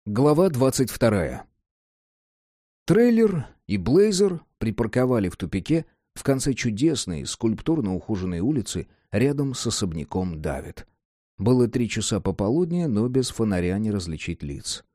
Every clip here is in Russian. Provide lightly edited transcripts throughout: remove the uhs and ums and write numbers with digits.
Глава 22. Трейлер и Блейзер припарковали в тупике в конце чудесной, скульптурно ухоженной улицы рядом с особняком Давид. Было 3 часа пополудни, но без фонаря не различить лиц.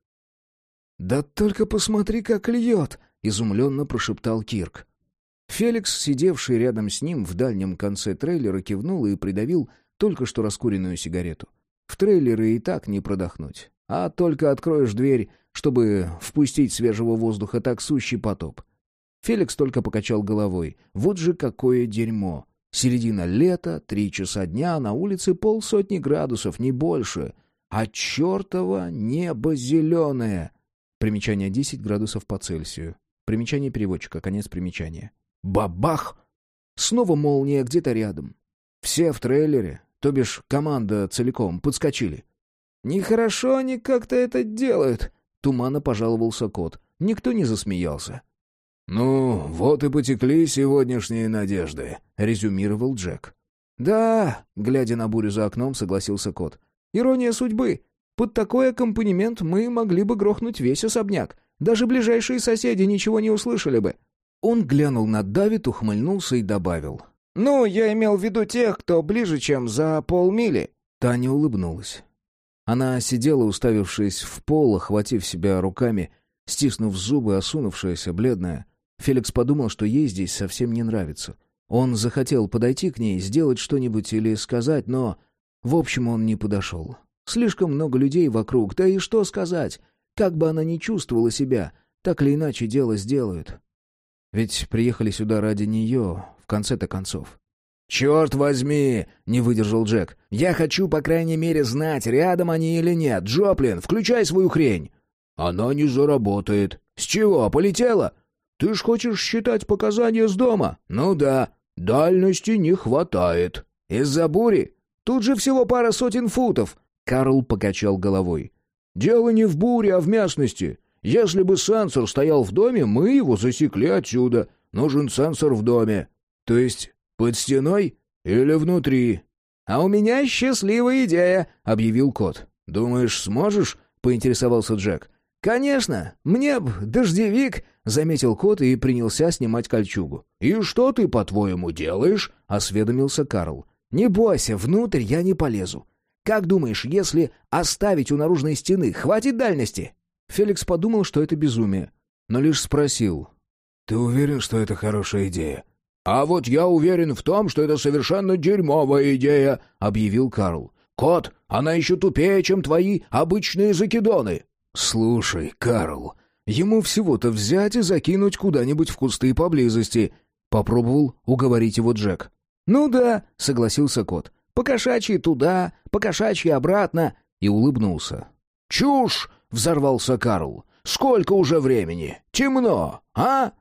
«Да только посмотри, как льет!» — изумленно прошептал Кирк. Феликс, сидевший рядом с ним в дальнем конце трейлера, кивнул и придавил только что раскуренную сигарету. В трейлере и так не продохнуть. А только откроешь дверь, чтобы впустить свежего воздуха, так сущий потоп. Феликс только покачал головой. Вот же какое дерьмо. Середина лета, 3 часа дня, на улице 150 градусов, не больше. А чертово небо зеленое. Примечание 10 градусов по Цельсию. Примечание переводчика, конец примечания. Бабах! Снова молния где-то рядом. Все в трейлере, то бишь команда целиком, подскочили. «Нехорошо они как-то это делают», — туманно пожаловался кот. Никто не засмеялся. «Ну, вот и потекли сегодняшние надежды», — резюмировал Джек. «Да», — глядя на бурю за окном, согласился кот. «Ирония судьбы. Под такой аккомпанемент мы могли бы грохнуть весь особняк. Даже ближайшие соседи ничего не услышали бы». Он глянул на Давид, ухмыльнулся и добавил. «Ну, я имел в виду тех, кто ближе, чем за полмили». Таня улыбнулась. Она сидела, уставившись в пол, охватив себя руками, стиснув зубы, осунувшаяся, бледная. Феликс подумал, что ей здесь совсем не нравится. Он захотел подойти к ней, сделать что-нибудь или сказать, но... В общем, он не подошел. Слишком много людей вокруг, да и что сказать? Как бы она ни чувствовала себя, так или иначе дело сделают. Ведь приехали сюда ради нее, в конце-то концов. «Черт возьми!» — не выдержал Джек. «Я хочу, по крайней мере, знать, рядом они или нет. Джоплин, включай свою хрень!» «Она не заработает». «С чего? Полетела?» «Ты ж хочешь считать показания с дома?» «Ну да. Дальности не хватает». «Из-за бури? Тут же всего пара сотен футов». Карл покачал головой. «Дело не в буре, а в местности. Если бы сенсор стоял в доме, мы его засекли отсюда. Нужен сенсор в доме». «То есть под стеной или внутри?» «А у меня счастливая идея», — объявил кот. «Думаешь, сможешь?» — поинтересовался Джек. «Конечно. Мне б дождевик», — заметил кот и принялся снимать кольчугу. «И что ты, по-твоему, делаешь?» — осведомился Карл. «Не бойся, внутрь я не полезу. Как думаешь, если оставить у наружной стены, хватит дальности?» Феликс подумал, что это безумие, но лишь спросил. «Ты уверен, что это хорошая идея?» «А вот я уверен в том, что это совершенно дерьмовая идея», — объявил Карл. «Кот, она еще тупее, чем твои обычные закидоны». «Слушай, Карл, ему всего-то взять и закинуть куда-нибудь в кусты поблизости», — попробовал уговорить его Джек. «Ну да», — согласился кот. «Покошачьи туда, покошачьи обратно», — и улыбнулся. «Чушь!» — взорвался Карл. «Сколько уже времени? Темно, а?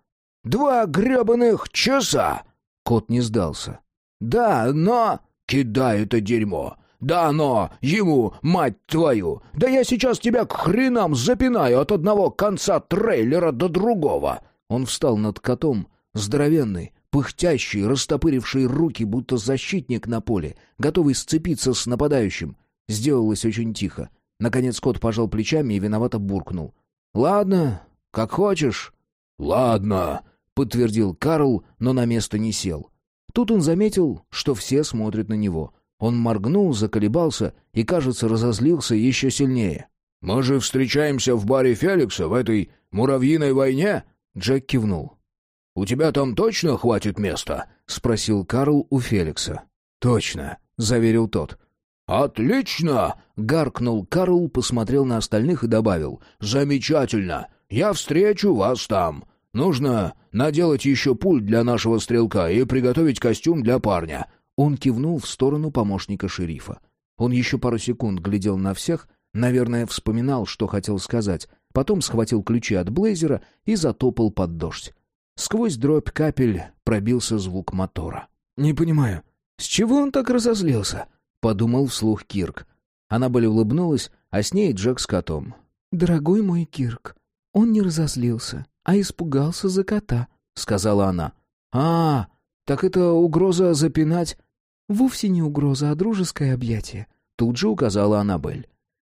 2 гребаных часа!» Кот не сдался. «Да, но...» «Кидай это дерьмо! Да, но... Ему, мать твою! Да я сейчас тебя к хренам запинаю от одного конца трейлера до другого!» Он встал над котом, здоровенный, пыхтящий, растопыривший руки, будто защитник на поле, готовый сцепиться с нападающим. Сделалось очень тихо. Наконец кот пожал плечами и виновато буркнул. «Ладно, как хочешь». «Ладно», — подтвердил Карл, но на место не сел. Тут он заметил, что все смотрят на него. Он моргнул, заколебался и, кажется, разозлился еще сильнее. «Мы же встречаемся в баре Феликса в этой муравьиной войне?» Джек кивнул. «У тебя там точно хватит места?» — спросил Карл у Феликса. «Точно», — заверил тот. «Отлично!» — гаркнул Карл, посмотрел на остальных и добавил. «Замечательно! Я встречу вас там. Нужно наделать еще пуль для нашего стрелка и приготовить костюм для парня». Он кивнул в сторону помощника шерифа. Он еще пару секунд глядел на всех, наверное, вспоминал, что хотел сказать, потом схватил ключи от Блейзера и затопал под дождь. Сквозь дробь капель пробился звук мотора. «Не понимаю, с чего он так разозлился?» — подумал вслух Кирк. Аннабель улыбнулась, а с ней Джек с котом. «Дорогой мой Кирк, он не разозлился, а испугался за кота», — сказала она. «А, так это угроза запинать...» «Вовсе не угроза, а дружеское объятие», — тут же указала Аннабель.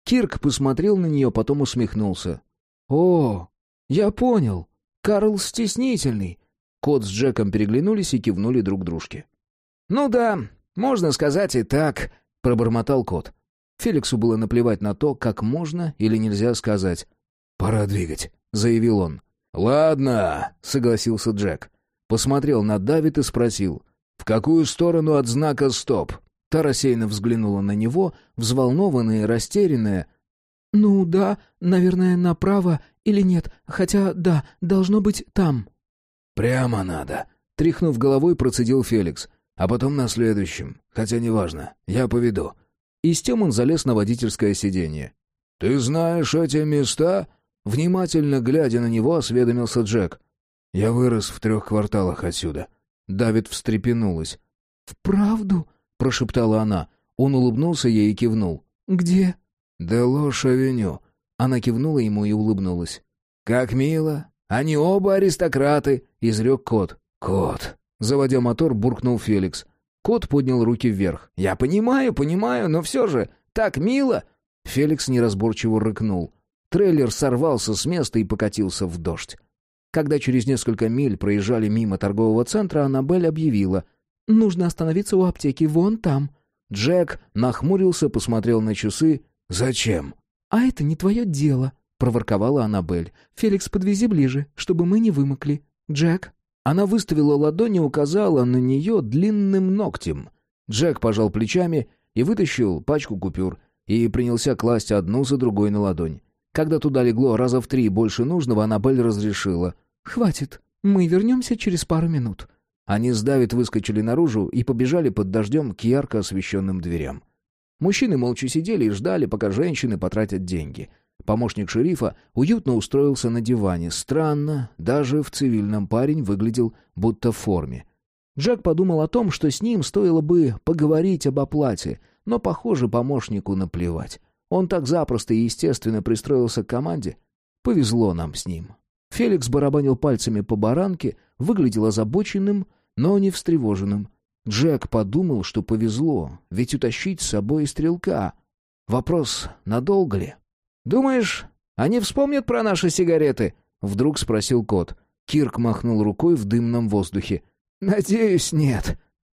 Кирк посмотрел на нее, потом усмехнулся. «О, я понял. Карл стеснительный». Кот с Джеком переглянулись и кивнули друг дружке. «Ну да, можно сказать и так», — пробормотал кот. Феликсу было наплевать на то, как можно или нельзя сказать. «Пора двигать», — заявил он. «Ладно», — согласился Джек. Посмотрел на Давид и спросил: «В какую сторону от знака «стоп»?» Та рассеянно взглянула на него, взволнованная и растерянная. «Ну да, наверное, направо или нет, хотя да, должно быть там». «Прямо надо», — тряхнув головой, процедил Феликс. «А потом на следующем, хотя неважно, я поведу». И с тем он залез на водительское сиденье. «Ты знаешь эти места?» Внимательно глядя на него, осведомился Джек. «Я вырос в 3 кварталах отсюда». Давид встрепенулась. «Вправду?» — прошептала она. Он улыбнулся ей и кивнул. «Где?» «Делош-авеню». Она кивнула ему и улыбнулась. «Как мило! Они оба аристократы!» — изрек кот. «Кот!» — заводя мотор, буркнул Феликс. Кот поднял руки вверх. «Я понимаю, но все же так мило!» Феликс неразборчиво рыкнул. Трейлер сорвался с места и покатился в дождь. Когда через несколько миль проезжали мимо торгового центра, Аннабель объявила: «Нужно остановиться у аптеки, вон там». Джек нахмурился, посмотрел на часы. «Зачем?» «А это не твое дело», — проворковала Аннабель. «Феликс, подвези ближе, чтобы мы не вымокли. Джек». Она выставила ладонь и указала на нее длинным ногтем. Джек пожал плечами и вытащил пачку купюр и принялся класть одну за другой на ладонь. Когда туда легло раза в 3 больше нужного, Аннабель разрешила: «Хватит, мы вернемся через пару минут». Они с Давид выскочили наружу и побежали под дождем к ярко освещенным дверям. Мужчины молча сидели и ждали, пока женщины потратят деньги. Помощник шерифа уютно устроился на диване. Странно, даже в цивильном парень выглядел будто в форме. Джек подумал о том, что с ним стоило бы поговорить об оплате, но, похоже, помощнику наплевать. Он так запросто и естественно пристроился к команде. Повезло нам с ним. Феликс барабанил пальцами по баранке, выглядел озабоченным, но не встревоженным. Джек подумал, что повезло, ведь утащить с собой стрелка. Вопрос, надолго ли? «Думаешь, они вспомнят про наши сигареты?» — вдруг спросил кот. Кирк махнул рукой в дымном воздухе. «Надеюсь, нет».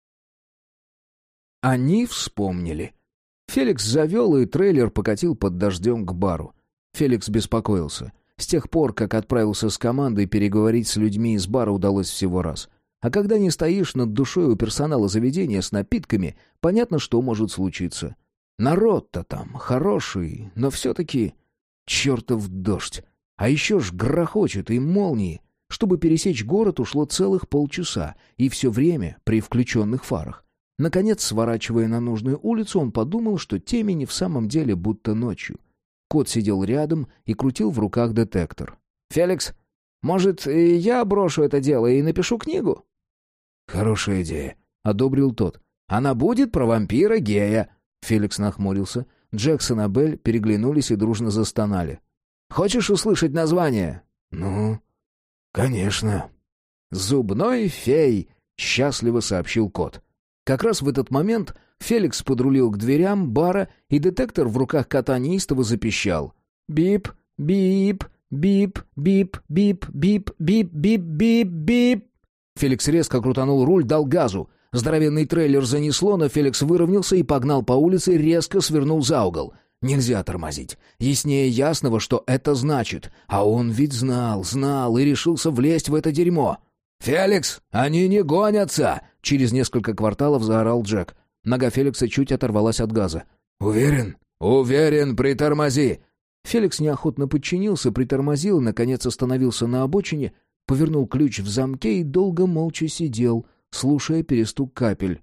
Они вспомнили. Феликс завел, и трейлер покатил под дождем к бару. Феликс беспокоился. С тех пор, как отправился с командой, переговорить с людьми из бара удалось всего раз. А когда не стоишь над душой у персонала заведения с напитками, понятно, что может случиться. Народ-то там хороший, но все-таки чертов дождь. А еще ж грохочет и молнии. Чтобы пересечь город, ушло целых полчаса, и все время при включенных фарах. Наконец, сворачивая на нужную улицу, он подумал, что темень в самом деле будто ночью. Кот сидел рядом и крутил в руках детектор. «Феликс, может, и я брошу это дело и напишу книгу?» «Хорошая идея», — одобрил тот. «Она будет про вампира-гея». Феликс нахмурился. Джек с Аннабель переглянулись и дружно застонали. «Хочешь услышать название?» «Ну, конечно». «Зубной фей», — счастливо сообщил кот. Как раз в этот момент Феликс подрулил к дверям бара, и детектор в руках кота неистово запищал. «Бип, бип, бип, бип, бип, бип, бип, бип, бип, бип». Феликс резко крутанул руль, дал газу. Здоровенный трейлер занесло, но Феликс выровнялся и погнал по улице, резко свернул за угол. Нельзя тормозить. Яснее ясного, что это значит. А он ведь знал и решился влезть в это дерьмо. «Феликс, они не гонятся!» — через несколько кварталов заорал Джек. Нога Феликса чуть оторвалась от газа. «Уверен?» «Уверен, притормози!» Феликс неохотно подчинился, притормозил, наконец остановился на обочине, повернул ключ в замке и долго молча сидел, слушая перестук капель.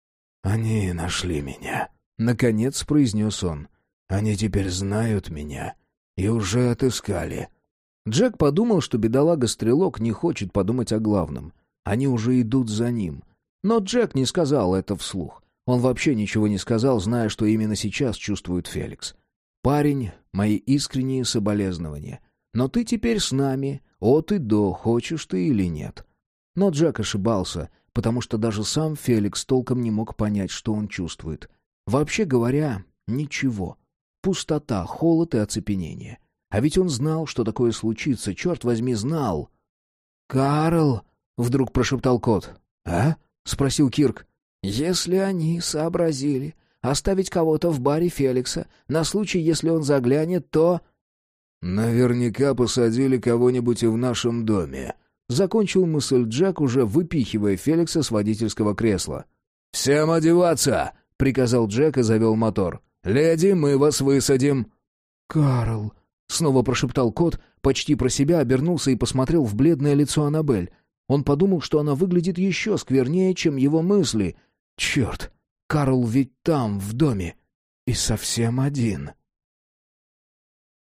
«Они нашли меня», — наконец произнес он. «Они теперь знают меня и уже отыскали». Джек подумал, что бедолага-стрелок не хочет подумать о главном. Они уже идут за ним. Но Джек не сказал это вслух. Он вообще ничего не сказал, зная, что именно сейчас чувствует Феликс. «Парень, мои искренние соболезнования. Но ты теперь с нами, от и до, хочешь ты или нет». Но Джек ошибался, потому что даже сам Феликс толком не мог понять, что он чувствует. Вообще говоря, ничего. Пустота, холод и оцепенение. А ведь он знал, что такое случится, черт возьми, знал. «Карл!» — вдруг прошептал кот. «А?» — спросил Кирк. «Если они сообразили оставить кого-то в баре Феликса на случай, если он заглянет, то...» «Наверняка посадили кого-нибудь и в нашем доме», — закончил мысль Джек, уже выпихивая Феликса с водительского кресла. «Всем одеваться!» — приказал Джек и завел мотор. «Леди, мы вас высадим!» «Карл!» — снова прошептал кот, почти про себя обернулся и посмотрел в бледное лицо Аннабель. Он подумал, что она выглядит еще сквернее, чем его мысли. «Черт! Карл ведь там, в доме, и совсем один!»